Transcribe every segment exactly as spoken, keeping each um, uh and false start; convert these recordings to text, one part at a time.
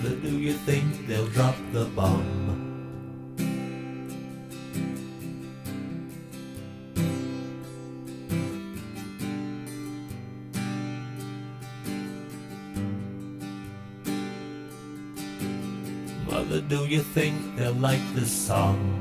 Mother, do you think they'll drop the bomb? Mother, do you think they'll like this song?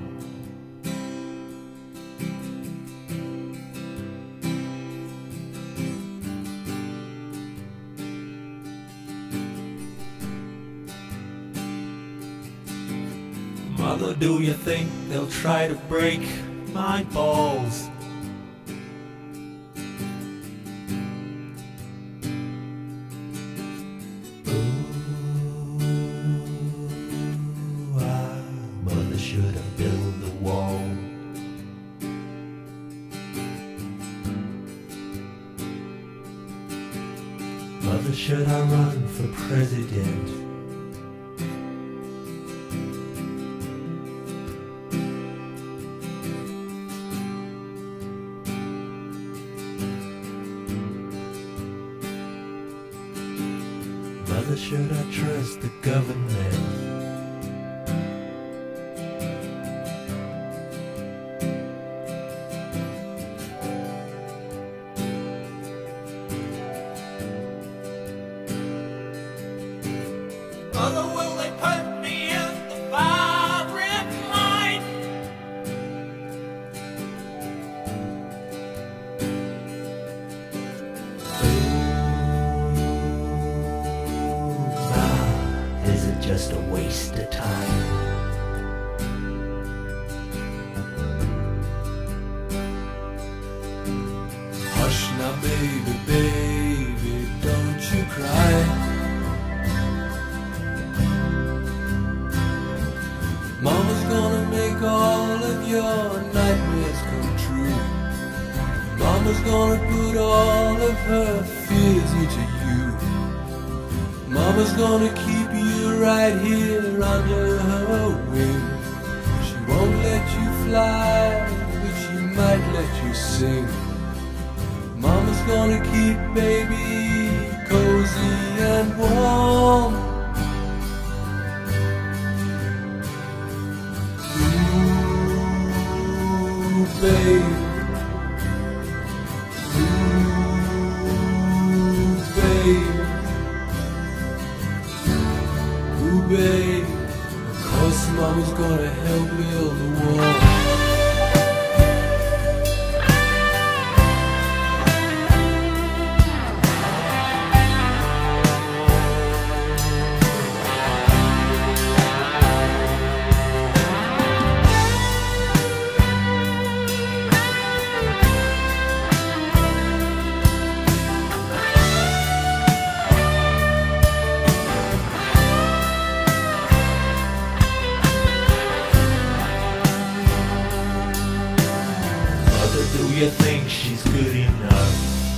Mother, do you think they'll try to break my balls? Ooh, ah, Mother should have built the wall. Mother, should I run for president? Mother, should I trust the government? Mother, will they put me in the firing line? Is it just a waste of time? Hush now, baby, baby, don't you cry. Mama's gonna make all of your nightmares come true. Mama's gonna put all of her fears into you. Mama's gonna keep you right here under her wing. She won't let you fly, but she might let you sing. Mama's gonna keep baby cozy and warm. Ooh, babe. Ooh, babe. Ooh, babe, of course Mama's gonna help build the wall. Do you think she's good enough?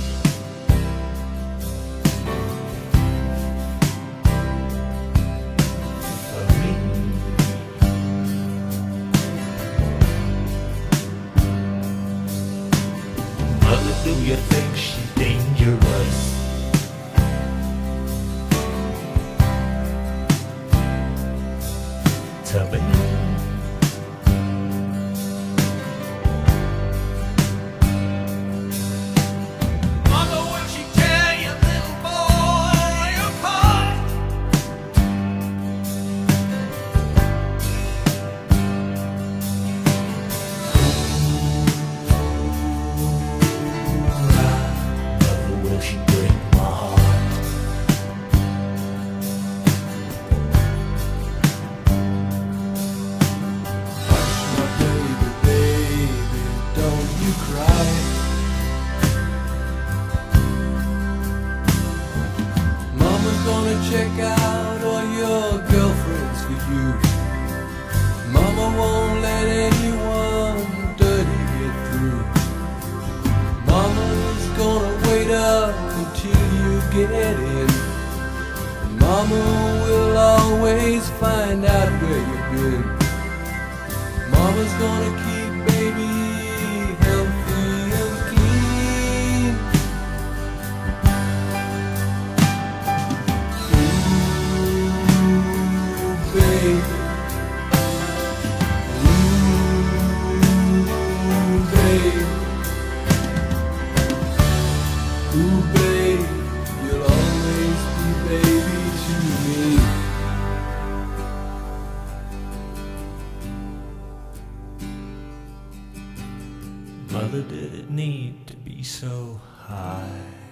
For me? Mother, do you think she's dangerous? To me? Check out all your girlfriends for you. Mama won't let anyone dirty get through. Mama's gonna wait up until you get in. Mama will always find out where you've been. Mama's gonna keep baby healthy and clean. Ooh. Mother, did it need to be so high?